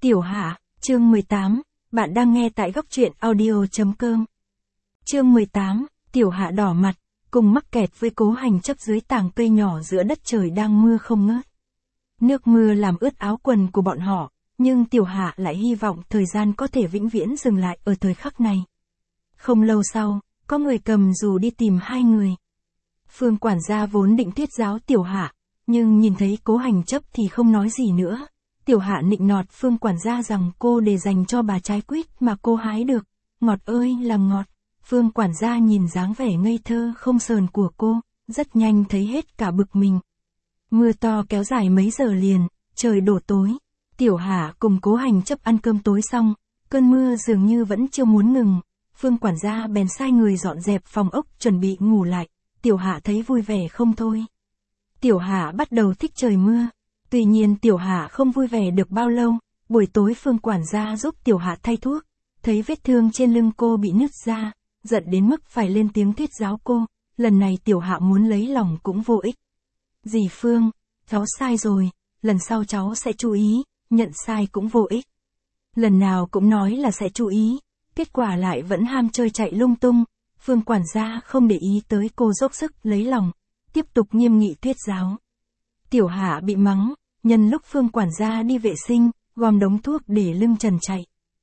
Tiểu Hạ, chương 18, bạn đang nghe tại góc truyện audio.com. Chương 18, Tiểu Hạ đỏ mặt, cùng mắc kẹt với Cố Hành Chấp dưới tảng cây nhỏ giữa đất trời đang mưa không ngớt. Nước mưa làm ướt áo quần của bọn họ, nhưng Tiểu Hạ lại hy vọng thời gian có thể vĩnh viễn dừng lại ở thời khắc này. Không lâu sau, có người cầm dù đi tìm hai người. Phương quản gia vốn định thuyết giáo Tiểu Hạ, nhưng nhìn thấy Cố Hành Chấp thì không nói gì nữa. Tiểu Hạ nịnh nọt Phương quản gia rằng cô để dành cho bà trái quýt mà cô hái được. Ngọt ơi là ngọt. Phương quản gia nhìn dáng vẻ ngây thơ không sờn của cô, rất nhanh thấy hết cả bực mình. Mưa to kéo dài mấy giờ liền, trời đổ tối. Tiểu Hạ cùng Cố Hành Chấp ăn cơm tối xong, cơn mưa dường như vẫn chưa muốn ngừng. Phương quản gia bèn sai người dọn dẹp phòng ốc chuẩn bị ngủ lại. Tiểu Hạ thấy vui vẻ không thôi. Tiểu Hạ bắt đầu thích trời mưa. Tuy nhiên Tiểu Hạ không vui vẻ được bao lâu. Buổi tối Phương quản gia giúp Tiểu Hạ thay thuốc. Thấy vết thương trên lưng cô bị nứt ra, giận đến mức phải lên tiếng thuyết giáo cô. Lần này Tiểu Hạ muốn lấy lòng cũng vô ích. Dì Phương, cháu sai rồi, lần sau cháu sẽ chú ý, nhận sai cũng vô ích. Lần nào cũng nói là sẽ chú ý, kết quả lại vẫn ham chơi chạy lung tung. Phương quản gia không để ý tới cô dốc sức lấy lòng, tiếp tục nghiêm nghị thuyết giáo. Tiểu Hạ bị mắng, nhân lúc Phương quản gia đi vệ sinh, gom đống thuốc để lưng trần chạy.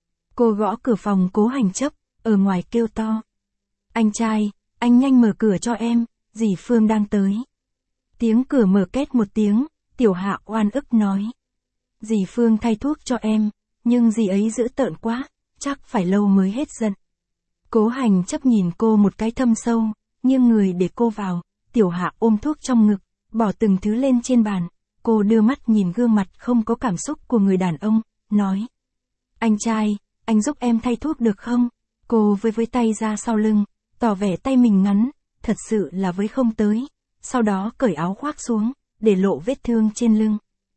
Cô gõ cửa phòng Cố Hành Chấp, ở ngoài kêu to. Anh trai, anh nhanh mở cửa cho em, dì Phương đang tới. Tiếng cửa mở két một tiếng, Tiểu Hạ oan ức nói. Dì Phương thay thuốc cho em, nhưng dì ấy dữ tợn quá, chắc phải lâu mới hết giận. Cố Hành Chấp nhìn cô một cái thâm sâu, nghiêng người để cô vào. Tiểu Hạ ôm thuốc trong ngực, bỏ từng thứ lên trên bàn. Cô đưa mắt nhìn gương mặt không có cảm xúc của người đàn ông, nói. Anh trai, anh giúp em thay thuốc được không? Cô với tay ra sau lưng, tỏ vẻ tay mình ngắn, thật sự là với không tới. Sau đó cởi áo khoác xuống, để lộ vết thương trên lưng.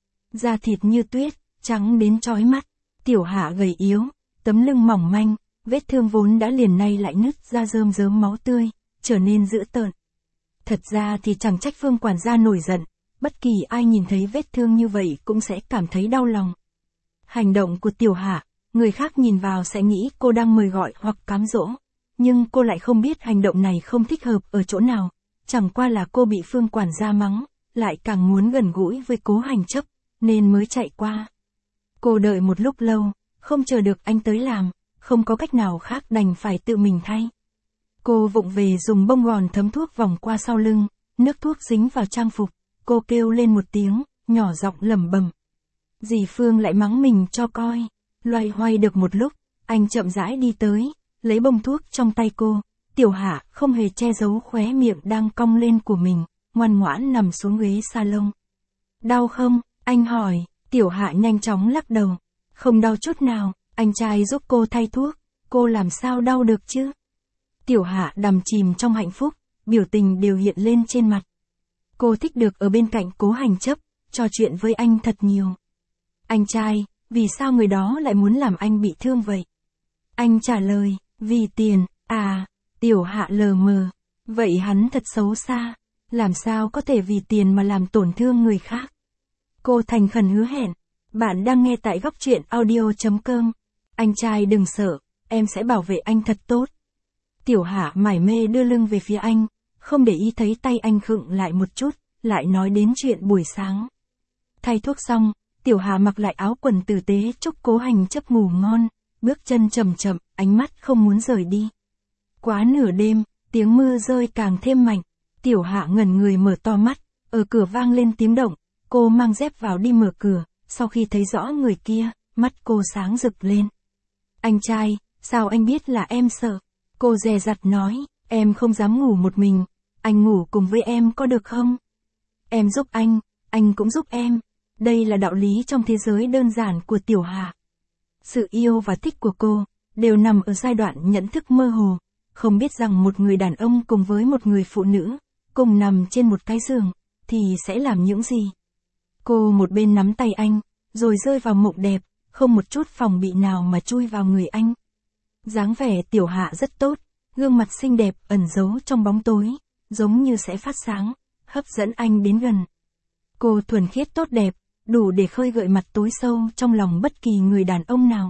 Da thịt như tuyết, trắng đến chói mắt. Tiểu Hạ gầy yếu, tấm lưng mỏng manh, vết thương vốn đã liền nay lại nứt ra rơm rớm máu tươi, trở nên dữ tợn. Thật ra thì chẳng trách Phương quản gia nổi giận, bất kỳ ai nhìn thấy vết thương như vậy cũng sẽ cảm thấy đau lòng. Hành động của Tiểu Hạ, người khác nhìn vào sẽ nghĩ cô đang mời gọi hoặc cám dỗ, nhưng cô lại không biết hành động này không thích hợp ở chỗ nào, chẳng qua là cô bị Phương quản gia mắng, lại càng muốn gần gũi với Cố Hành Chấp, nên mới chạy qua. Cô đợi một lúc lâu, không chờ được anh tới làm, không có cách nào khác đành phải tự mình thay. Cô vụng về dùng bông gòn thấm thuốc vòng qua sau lưng, nước thuốc dính vào trang phục, cô kêu lên một tiếng, nhỏ giọng lẩm bẩm. Dì Phương lại mắng mình cho coi. Loay hoay được một lúc, anh chậm rãi đi tới, lấy bông thuốc trong tay cô. Tiểu Hạ không hề che giấu khóe miệng đang cong lên của mình, ngoan ngoãn nằm xuống ghế salon. Đau không? Anh hỏi. Tiểu Hạ nhanh chóng lắc đầu. Không đau chút nào, anh trai giúp cô thay thuốc, cô làm sao đau được chứ? Tiểu Hạ đắm chìm trong hạnh phúc, biểu tình đều hiện lên trên mặt. Cô thích được ở bên cạnh Cố Hành Chấp, trò chuyện với anh thật nhiều. Anh trai, vì sao người đó lại muốn làm anh bị thương vậy? Anh trả lời, vì tiền. À, Tiểu Hạ lờ mờ. Vậy hắn thật xấu xa, làm sao có thể vì tiền mà làm tổn thương người khác? Cô thành khẩn hứa hẹn. Bạn đang nghe tại góc truyện audio.com. Anh trai đừng sợ, em sẽ bảo vệ anh thật tốt. Tiểu Hạ mải mê đưa lưng về phía anh, không để ý thấy tay anh khựng lại một chút, lại nói đến chuyện buổi sáng. Thay thuốc xong, Tiểu Hạ mặc lại áo quần tử tế chúc Cố Hành Chấp ngủ ngon, bước chân chậm chậm, ánh mắt không muốn rời đi. Quá nửa đêm, tiếng mưa rơi càng thêm mạnh, Tiểu Hạ ngẩn người mở to mắt, ở cửa vang lên tiếng động, cô mang dép vào đi mở cửa, sau khi thấy rõ người kia, mắt cô sáng rực lên. Anh trai, sao anh biết là em sợ? Cô dè dặt nói, em không dám ngủ một mình, anh ngủ cùng với em có được không? Em giúp anh cũng giúp em. Đây là đạo lý trong thế giới đơn giản của Tiểu Hạ. Sự yêu và thích của cô, đều nằm ở giai đoạn nhận thức mơ hồ, không biết rằng một người đàn ông cùng với một người phụ nữ, cùng nằm trên một cái giường, thì sẽ làm những gì. Cô một bên nắm tay anh, rồi rơi vào mộng đẹp, không một chút phòng bị nào mà chui vào người anh. Dáng vẻ Tiểu Hạ rất tốt, gương mặt xinh đẹp ẩn giấu trong bóng tối, giống như sẽ phát sáng, hấp dẫn anh đến gần. Cô thuần khiết tốt đẹp, đủ để khơi gợi mặt tối sâu trong lòng bất kỳ người đàn ông nào.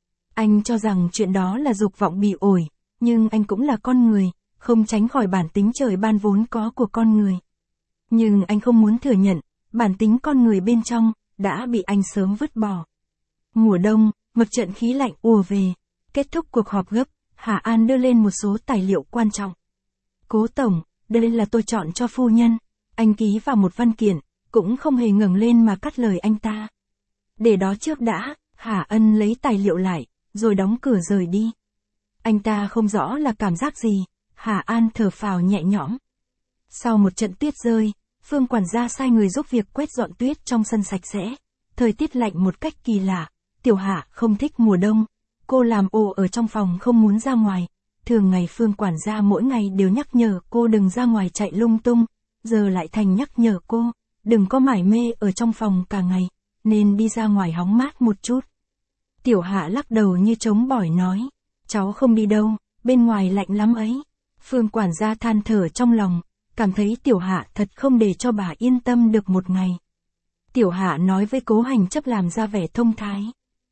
Anh cho rằng chuyện đó là dục vọng bị ổi, nhưng anh cũng là con người, không tránh khỏi bản tính trời ban vốn có của con người. Nhưng anh không muốn thừa nhận, bản tính con người bên trong, đã bị anh sớm vứt bỏ. Mùa đông, một trận khí lạnh ùa về. Kết thúc cuộc họp gấp, Hà An đưa lên một số tài liệu quan trọng. Cố tổng, đây là tôi chọn cho phu nhân. Anh ký vào một văn kiện, cũng không hề ngẩng lên mà cắt lời anh ta. Để đó trước đã, Hà Ân lấy tài liệu lại, rồi đóng cửa rời đi. Anh ta không rõ là cảm giác gì, Hà An thở phào nhẹ nhõm. Sau một trận tuyết rơi, Phương quản gia sai người giúp việc quét dọn tuyết trong sân sạch sẽ. Thời tiết lạnh một cách kỳ lạ, Tiểu Hạ không thích mùa đông. Cô làm ồ ở trong phòng không muốn ra ngoài. Thường ngày Phương quản gia mỗi ngày đều nhắc nhở cô đừng ra ngoài chạy lung tung, giờ lại thành nhắc nhở cô, đừng có mải mê ở trong phòng cả ngày, nên đi ra ngoài hóng mát một chút. Tiểu Hạ lắc đầu như trống bỏi nói, cháu không đi đâu, bên ngoài lạnh lắm ấy. Phương quản gia than thở trong lòng, cảm thấy Tiểu Hạ thật không để cho bà yên tâm được một ngày. Tiểu Hạ nói với Cố Hành Chấp làm ra vẻ thông thái.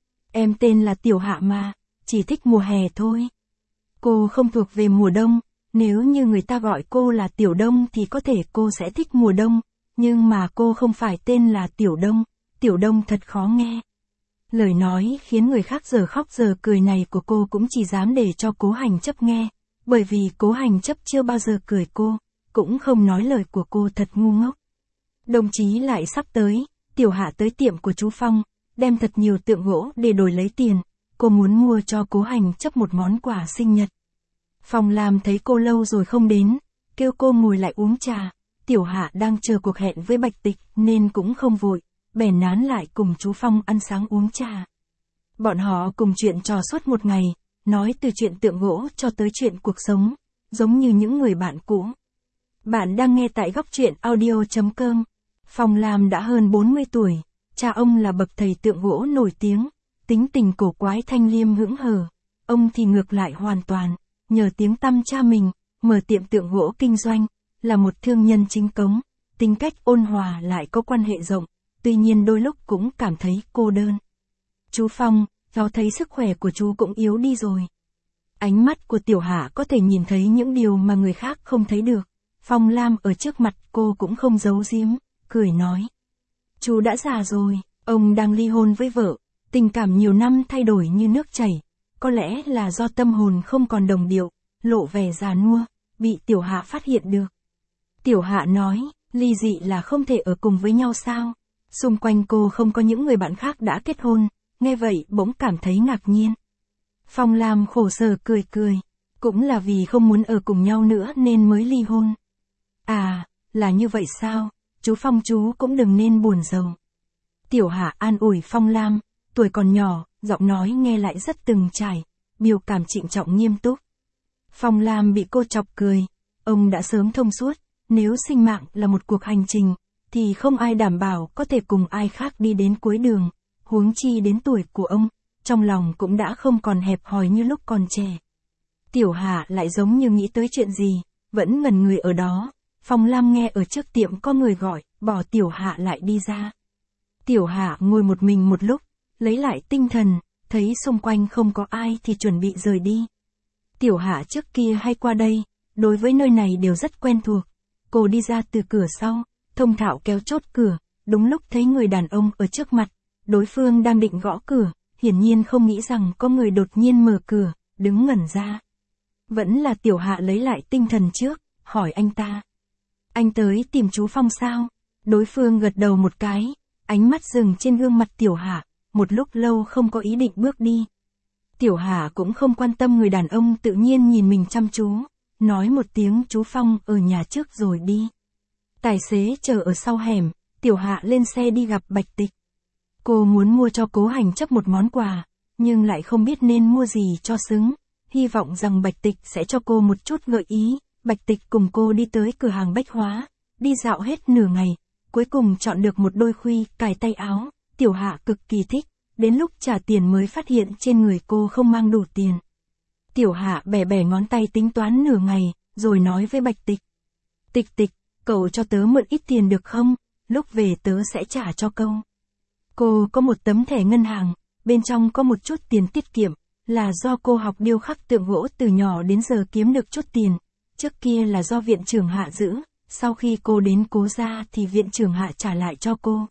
Em tên là Tiểu Hạ mà, chỉ thích mùa hè thôi. Cô không thuộc về mùa đông, nếu như người ta gọi cô là Tiểu Đông thì có thể cô sẽ thích mùa đông, nhưng mà cô không phải tên là Tiểu Đông thật khó nghe. Lời nói khiến người khác giờ khóc giờ cười này của cô cũng chỉ dám để cho Cố Hành Chấp nghe, bởi vì Cố Hành Chấp chưa bao giờ cười cô, cũng không nói lời của cô thật ngu ngốc. Đồng chí lại sắp tới, Tiểu Hạ tới tiệm của chú Phong, đem thật nhiều tượng gỗ để đổi lấy tiền, cô muốn mua cho Cố Hành Chấp một món quà sinh nhật. Phong Lam thấy cô lâu rồi không đến, kêu cô ngồi lại uống trà, Tiểu Hạ đang chờ cuộc hẹn với Bạch Tịch nên cũng không vội, bèn nán lại cùng chú Phong ăn sáng uống trà. Bọn họ cùng chuyện trò suốt một ngày, nói từ chuyện tượng gỗ cho tới chuyện cuộc sống, giống như những người bạn cũ. Bạn đang nghe tại góc truyện audio.com. Phong Lam đã hơn 40 tuổi, cha ông là bậc thầy tượng gỗ nổi tiếng, tính tình cổ quái thanh liêm hững hờ. Ông thì ngược lại hoàn toàn, nhờ tiếng tăm cha mình, mở tiệm tượng gỗ kinh doanh, là một thương nhân chính cống, tính cách ôn hòa lại có quan hệ rộng, tuy nhiên đôi lúc cũng cảm thấy cô đơn. Chú Phong, cháu thấy sức khỏe của chú cũng yếu đi rồi. Ánh mắt của Tiểu Hạ có thể nhìn thấy những điều mà người khác không thấy được. Phong Lam ở trước mặt cô cũng không giấu giếm, cười nói. Chú đã già rồi, ông đang ly hôn với vợ, tình cảm nhiều năm thay đổi như nước chảy, có lẽ là do tâm hồn không còn đồng điệu, lộ vẻ già nua, bị Tiểu Hạ phát hiện được. Tiểu Hạ nói, ly dị là không thể ở cùng với nhau sao? Xung quanh cô không có những người bạn khác đã kết hôn, nghe vậy bỗng cảm thấy ngạc nhiên. Phong Lam khổ sở cười cười, cũng là vì không muốn ở cùng nhau nữa nên mới ly hôn. À, là như vậy sao? Chú Phong chú cũng đừng nên buồn rầu. Tiểu Hạ an ủi Phong Lam, tuổi còn nhỏ, giọng nói nghe lại rất từng trải, biểu cảm trịnh trọng nghiêm túc. Phong Lam bị cô chọc cười, ông đã sớm thông suốt, nếu sinh mạng là một cuộc hành trình, thì không ai đảm bảo có thể cùng ai khác đi đến cuối đường, huống chi đến tuổi của ông, trong lòng cũng đã không còn hẹp hòi như lúc còn trẻ. Tiểu Hạ lại giống như nghĩ tới chuyện gì, vẫn ngẩn người ở đó. Phong Lam nghe ở trước tiệm có người gọi, bỏ Tiểu Hạ lại đi ra. Tiểu Hạ ngồi một mình một lúc, lấy lại tinh thần, thấy xung quanh không có ai thì chuẩn bị rời đi. Tiểu Hạ trước kia hay qua đây, đối với nơi này đều rất quen thuộc. Cô đi ra từ cửa sau, thông thạo kéo chốt cửa, đúng lúc thấy người đàn ông ở trước mặt, đối phương đang định gõ cửa, hiển nhiên không nghĩ rằng có người đột nhiên mở cửa, đứng ngẩn ra. Vẫn là Tiểu Hạ lấy lại tinh thần trước, hỏi anh ta. Anh tới tìm chú Phong sao? Đối phương gật đầu một cái, ánh mắt dừng trên gương mặt Tiểu Hạ, một lúc lâu không có ý định bước đi. Tiểu Hạ cũng không quan tâm người đàn ông tự nhiên nhìn mình chăm chú, nói một tiếng chú Phong ở nhà trước rồi đi. Tài xế chờ ở sau hẻm, Tiểu Hạ lên xe đi gặp Bạch Tịch. Cô muốn mua cho Cố Hành Chấp một món quà, nhưng lại không biết nên mua gì cho xứng, hy vọng rằng Bạch Tịch sẽ cho cô một chút gợi ý. Bạch Tịch cùng cô đi tới cửa hàng bách hóa, đi dạo hết nửa ngày, cuối cùng chọn được một đôi khuy cài tay áo, Tiểu Hạ cực kỳ thích, đến lúc trả tiền mới phát hiện trên người cô không mang đủ tiền. Tiểu Hạ bẻ bẻ ngón tay tính toán nửa ngày, rồi nói với Bạch Tịch. Tịch, cậu cho tớ mượn ít tiền được không, lúc về tớ sẽ trả cho cậu. Cô có một tấm thẻ ngân hàng, bên trong có một chút tiền tiết kiệm, là do cô học điêu khắc tượng gỗ từ nhỏ đến giờ kiếm được chút tiền. Trước kia là do viện trưởng Hạ giữ, sau khi cô đến Cố gia thì viện trưởng Hạ trả lại cho cô.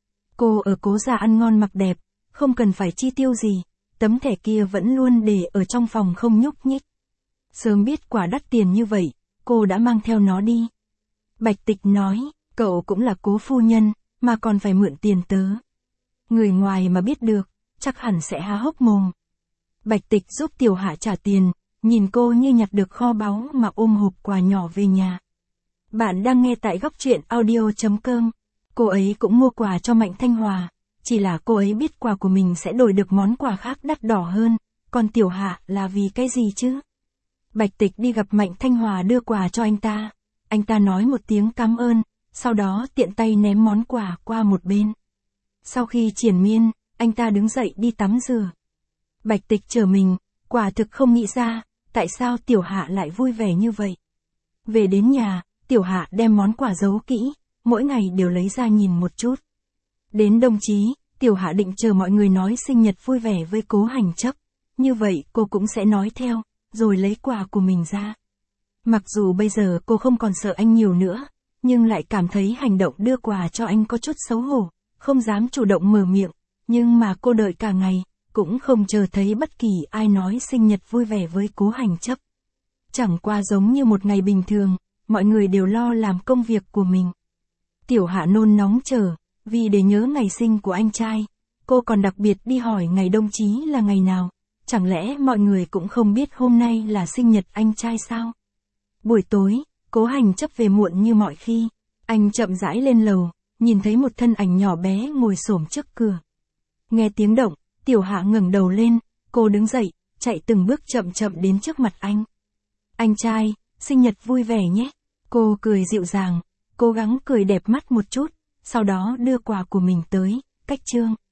Cô ở Cố gia ăn ngon mặc đẹp, không cần phải chi tiêu gì, tấm thẻ kia vẫn luôn để ở trong phòng không nhúc nhích. Sớm biết quả đắt tiền như vậy, cô đã mang theo nó đi. Bạch Tịch nói, cậu cũng là Cố phu nhân, mà còn phải mượn tiền tớ. Người ngoài mà biết được, chắc hẳn sẽ há hốc mồm. Bạch Tịch giúp Tiểu Hạ trả tiền, nhìn cô như nhặt được kho báu mà ôm hộp quà nhỏ về nhà. Bạn đang nghe tại góc truyện audio.com. Cô ấy cũng mua quà cho Mạnh Thanh Hòa, chỉ là cô ấy biết quà của mình sẽ đổi được món quà khác đắt đỏ hơn, còn Tiểu Hạ là vì cái gì chứ? Bạch Tịch đi gặp Mạnh Thanh Hòa đưa quà cho anh ta nói một tiếng cảm ơn, sau đó tiện tay ném món quà qua một bên. Sau khi triền miên, anh ta đứng dậy đi tắm rửa. Bạch Tịch chờ mình, quả thực không nghĩ ra, tại sao Tiểu Hạ lại vui vẻ như vậy. Về đến nhà, Tiểu Hạ đem món quà giấu kỹ, mỗi ngày đều lấy ra nhìn một chút. Đến đồng chí, Tiểu Hạ định chờ mọi người nói sinh nhật vui vẻ với Cố Hành Chấp, như vậy cô cũng sẽ nói theo, rồi lấy quà của mình ra. Mặc dù bây giờ cô không còn sợ anh nhiều nữa, nhưng lại cảm thấy hành động đưa quà cho anh có chút xấu hổ, không dám chủ động mở miệng, nhưng mà cô đợi cả ngày, cũng không chờ thấy bất kỳ ai nói sinh nhật vui vẻ với Cố Hành Chấp. Chẳng qua giống như một ngày bình thường, mọi người đều lo làm công việc của mình. Tiểu Hạ nôn nóng chờ, vì để nhớ ngày sinh của anh trai, cô còn đặc biệt đi hỏi ngày đồng chí là ngày nào, chẳng lẽ mọi người cũng không biết hôm nay là sinh nhật anh trai sao? Buổi tối, Cố Hành Chấp về muộn như mọi khi, anh chậm rãi lên lầu, nhìn thấy một thân ảnh nhỏ bé ngồi xổm trước cửa. Nghe tiếng động, Tiểu Hạ ngẩng đầu lên, cô đứng dậy, chạy từng bước chậm chậm đến trước mặt anh. Anh trai, sinh nhật vui vẻ nhé. Cô cười dịu dàng, cố gắng cười đẹp mắt một chút, sau đó đưa quà của mình tới, cách chương.